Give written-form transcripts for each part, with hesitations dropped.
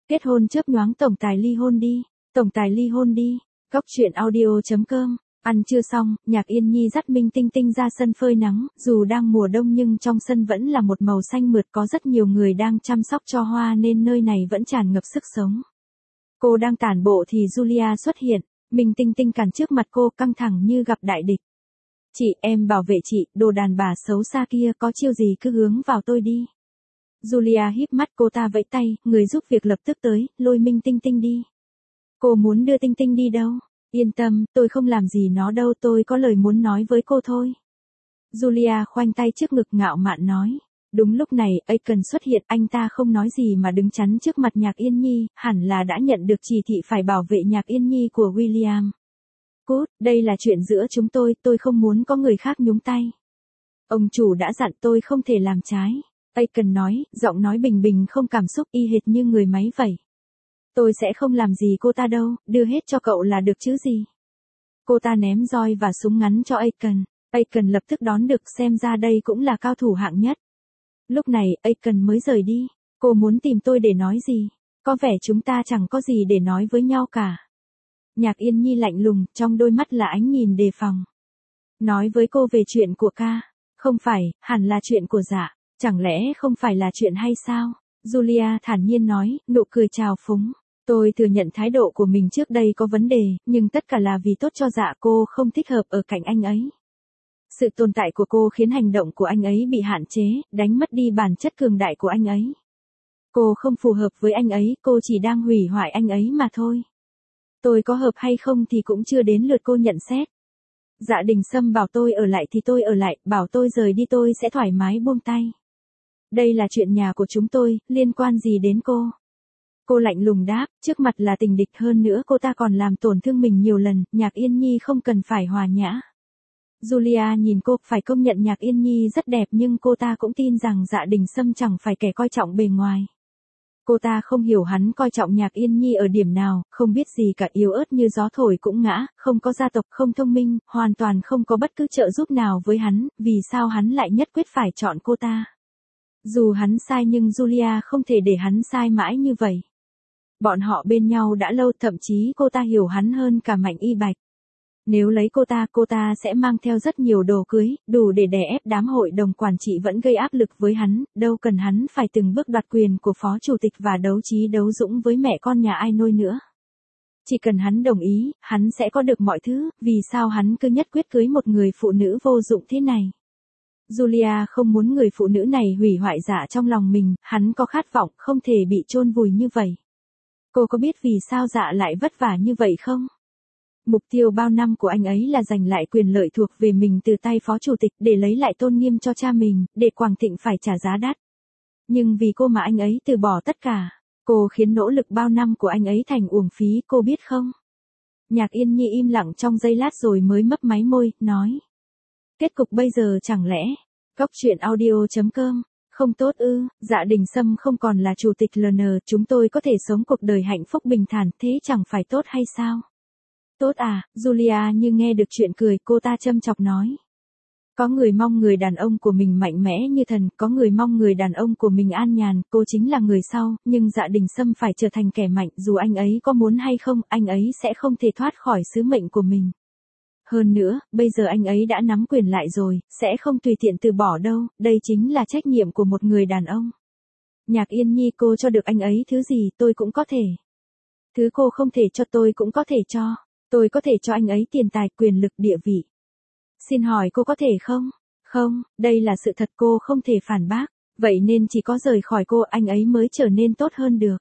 Kết hôn chớp nhoáng tổng tài ly hôn đi. Tổng tài ly hôn đi. Góc truyện audio.com. Ăn trưa xong, Nhạc Yên Nhi dắt Minh Tinh Tinh ra sân phơi nắng, dù đang mùa đông nhưng trong sân vẫn là một màu xanh mượt, có rất nhiều người đang chăm sóc cho hoa nên nơi này vẫn tràn ngập sức sống. Cô đang tản bộ thì Julia xuất hiện, Minh Tinh Tinh cản trước mặt cô, căng thẳng như gặp đại địch. Chị, em bảo vệ chị, đồ đàn bà xấu xa kia, có chiêu gì cứ hướng vào tôi đi. Julia híp mắt, cô ta vẫy tay, người giúp việc lập tức tới, lôi Minh Tinh Tinh đi. Cô muốn đưa Tinh Tinh đi đâu? Yên tâm, tôi không làm gì nó đâu, tôi có lời muốn nói với cô thôi. Julia khoanh tay trước ngực ngạo mạn nói. Đúng lúc này, Aiken xuất hiện, anh ta không nói gì mà đứng chắn trước mặt Nhạc Yên Nhi, hẳn là đã nhận được chỉ thị phải bảo vệ Nhạc Yên Nhi của William. Cút, đây là chuyện giữa chúng tôi không muốn có người khác nhúng tay. Ông chủ đã dặn tôi không thể làm trái. Aiken nói, giọng nói bình bình không cảm xúc, y hệt như người máy vậy. Tôi sẽ không làm gì cô ta đâu, đưa hết cho cậu là được chứ gì. Cô ta ném roi và súng ngắn cho Aiken. Aiken lập tức đón được, xem ra đây cũng là cao thủ hạng nhất. Lúc này, Aiken mới rời đi. Cô muốn tìm tôi để nói gì? Có vẻ chúng ta chẳng có gì để nói với nhau cả. Nhạc Yên Nhi lạnh lùng, trong đôi mắt là ánh nhìn đề phòng. Nói với cô về chuyện của ca. Không phải, hẳn là chuyện của Dạ. Chẳng lẽ không phải là chuyện hay sao? Julia thản nhiên nói, nụ cười trào phúng. Tôi thừa nhận thái độ của mình trước đây có vấn đề, nhưng tất cả là vì tốt cho Dạ, cô không thích hợp ở cạnh anh ấy. Sự tồn tại của cô khiến hành động của anh ấy bị hạn chế, đánh mất đi bản chất cường đại của anh ấy. Cô không phù hợp với anh ấy, cô chỉ đang hủy hoại anh ấy mà thôi. Tôi có hợp hay không thì cũng chưa đến lượt cô nhận xét. Dạ Đình Sâm bảo tôi ở lại thì tôi ở lại, bảo tôi rời đi tôi sẽ thoải mái buông tay. Đây là chuyện nhà của chúng tôi, liên quan gì đến cô? Cô lạnh lùng đáp, trước mặt là tình địch, hơn nữa cô ta còn làm tổn thương mình nhiều lần, Nhạc Yên Nhi không cần phải hòa nhã. Julia nhìn cô, phải công nhận Nhạc Yên Nhi rất đẹp nhưng cô ta cũng tin rằng Dạ Đình Sâm chẳng phải kẻ coi trọng bề ngoài. Cô ta không hiểu hắn coi trọng Nhạc Yên Nhi ở điểm nào, không biết gì cả, yếu ớt như gió thổi cũng ngã, không có gia tộc, không thông minh, hoàn toàn không có bất cứ trợ giúp nào với hắn, vì sao hắn lại nhất quyết phải chọn cô ta. Dù hắn sai nhưng Julia không thể để hắn sai mãi như vậy. Bọn họ bên nhau đã lâu, thậm chí cô ta hiểu hắn hơn cả Mạnh Y Bạch. Nếu lấy cô ta sẽ mang theo rất nhiều đồ cưới, đủ để đè ép đám hội đồng quản trị vẫn gây áp lực với hắn, đâu cần hắn phải từng bước đoạt quyền của phó chủ tịch và đấu trí đấu dũng với mẹ con nhà ai nôi nữa. Chỉ cần hắn đồng ý, hắn sẽ có được mọi thứ, vì sao hắn cứ nhất quyết cưới một người phụ nữ vô dụng thế này. Julia không muốn người phụ nữ này hủy hoại Dạ trong lòng mình, hắn có khát vọng không thể bị chôn vùi như vậy. Cô có biết vì sao Dạ lại vất vả như vậy không? Mục tiêu bao năm của anh ấy là giành lại quyền lợi thuộc về mình từ tay phó chủ tịch, để lấy lại tôn nghiêm cho cha mình, để Quảng Thịnh phải trả giá đắt. Nhưng vì cô mà anh ấy từ bỏ tất cả. Cô khiến nỗ lực bao năm của anh ấy thành uổng phí, cô biết không? Nhạc Yên Nhi im lặng trong giây lát rồi mới mấp máy môi, nói. Kết cục bây giờ chẳng lẽ? Góc truyện audio.com. Không tốt ư? Dạ Đình Sâm không còn là chủ tịch LN, chúng tôi có thể sống cuộc đời hạnh phúc bình thản, thế chẳng phải tốt hay sao? Tốt à? Julia như nghe được chuyện cười, cô ta châm chọc nói. Có người mong người đàn ông của mình mạnh mẽ như thần, có người mong người đàn ông của mình an nhàn, cô chính là người sau, nhưng Dạ Đình Sâm phải trở thành kẻ mạnh, dù anh ấy có muốn hay không, anh ấy sẽ không thể thoát khỏi sứ mệnh của mình. Hơn nữa, bây giờ anh ấy đã nắm quyền lại rồi, sẽ không tùy tiện từ bỏ đâu, đây chính là trách nhiệm của một người đàn ông. Nhạc Yên Nhi, cô cho được anh ấy thứ gì tôi cũng có thể. Thứ cô không thể cho tôi cũng có thể cho. Tôi có thể cho anh ấy tiền tài, quyền lực, địa vị. Xin hỏi cô có thể không? Không, đây là sự thật, cô không thể phản bác. Vậy nên chỉ có rời khỏi cô anh ấy mới trở nên tốt hơn được.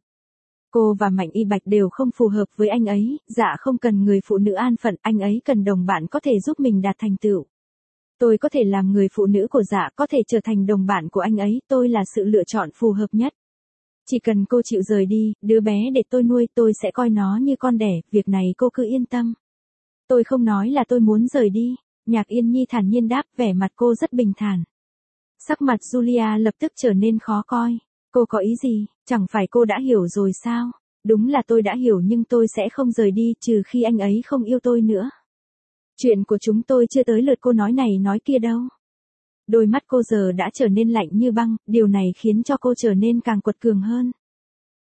Cô và Mạnh Y Bạch đều không phù hợp với anh ấy, Dạ không cần người phụ nữ an phận, anh ấy cần đồng bạn có thể giúp mình đạt thành tựu. Tôi có thể làm người phụ nữ của Dạ, có thể trở thành đồng bạn của anh ấy, tôi là sự lựa chọn phù hợp nhất. Chỉ cần cô chịu rời đi, đứa bé để tôi nuôi, tôi sẽ coi nó như con đẻ, việc này cô cứ yên tâm. Tôi không nói là tôi muốn rời đi, Nhạc Yên Nhi thản nhiên đáp, vẻ mặt cô rất bình thản. Sắc mặt Julia lập tức trở nên khó coi. Cô có ý gì, chẳng phải cô đã hiểu rồi sao? Đúng là tôi đã hiểu nhưng tôi sẽ không rời đi trừ khi anh ấy không yêu tôi nữa. Chuyện của chúng tôi chưa tới lượt cô nói này nói kia đâu. Đôi mắt cô giờ đã trở nên lạnh như băng, điều này khiến cho cô trở nên càng quật cường hơn.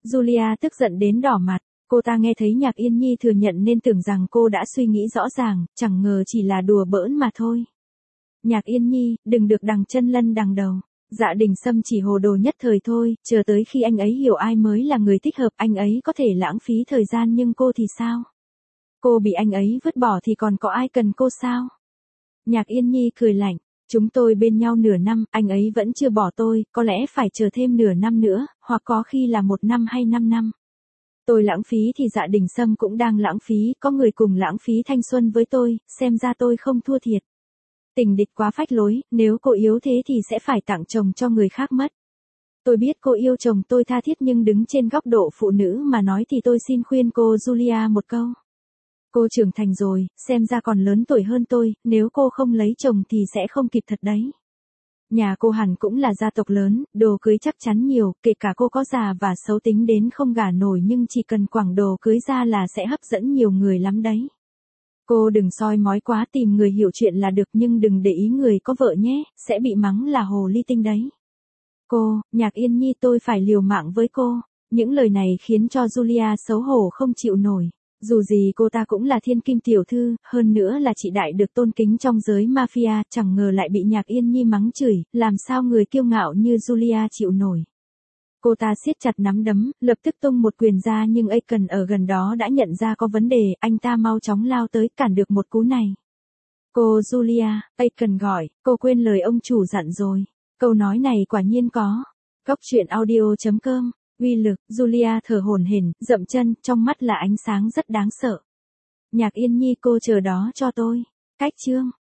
Julia tức giận đến đỏ mặt. Cô ta nghe thấy Nhạc Yên Nhi thừa nhận nên tưởng rằng cô đã suy nghĩ rõ ràng, chẳng ngờ chỉ là đùa bỡn mà thôi. Nhạc Yên Nhi, đừng được đằng chân lân đằng đầu. Dạ Đình Sâm chỉ hồ đồ nhất thời thôi, chờ tới khi anh ấy hiểu ai mới là người thích hợp, anh ấy có thể lãng phí thời gian nhưng cô thì sao? Cô bị anh ấy vứt bỏ thì còn có ai cần cô sao? Nhạc Yên Nhi cười lạnh, chúng tôi bên nhau nửa năm, anh ấy vẫn chưa bỏ tôi, có lẽ phải chờ thêm nửa năm nữa, hoặc có khi là 1 năm hay 5 năm. Tôi lãng phí thì Dạ Đình Sâm cũng đang lãng phí, có người cùng lãng phí thanh xuân với tôi, xem ra tôi không thua thiệt. Tình địch quá phách lối, nếu cô yếu thế thì sẽ phải tặng chồng cho người khác mất. Tôi biết cô yêu chồng tôi tha thiết nhưng đứng trên góc độ phụ nữ mà nói thì tôi xin khuyên cô Julia một câu. Cô trưởng thành rồi, xem ra còn lớn tuổi hơn tôi, nếu cô không lấy chồng thì sẽ không kịp thật đấy. Nhà cô hẳn cũng là gia tộc lớn, đồ cưới chắc chắn nhiều, kể cả cô có già và xấu tính đến không gả nổi nhưng chỉ cần quảng đồ cưới ra là sẽ hấp dẫn nhiều người lắm đấy. Cô đừng soi mói quá, tìm người hiểu chuyện là được nhưng đừng để ý người có vợ nhé, sẽ bị mắng là hồ ly tinh đấy. Cô, Nhạc Yên Nhi, tôi phải liều mạng với cô. Những lời này khiến cho Julia xấu hổ không chịu nổi. Dù gì cô ta cũng là thiên kim tiểu thư, hơn nữa là chị đại được tôn kính trong giới mafia, chẳng ngờ lại bị Nhạc Yên Nhi mắng chửi, làm sao người kiêu ngạo như Julia chịu nổi. Cô ta siết chặt nắm đấm, lập tức tung một quyền ra nhưng Aiken ở gần đó đã nhận ra có vấn đề, anh ta mau chóng lao tới cản được một cú này. Cô Julia, Aiken gọi, cô quên lời ông chủ dặn rồi. Câu nói này quả nhiên có. Góc truyện audio.com, uy lực, Julia thở hổn hển, dậm chân, trong mắt là ánh sáng rất đáng sợ. Nhạc Yên Nhi, cô chờ đó cho tôi. Cách chương.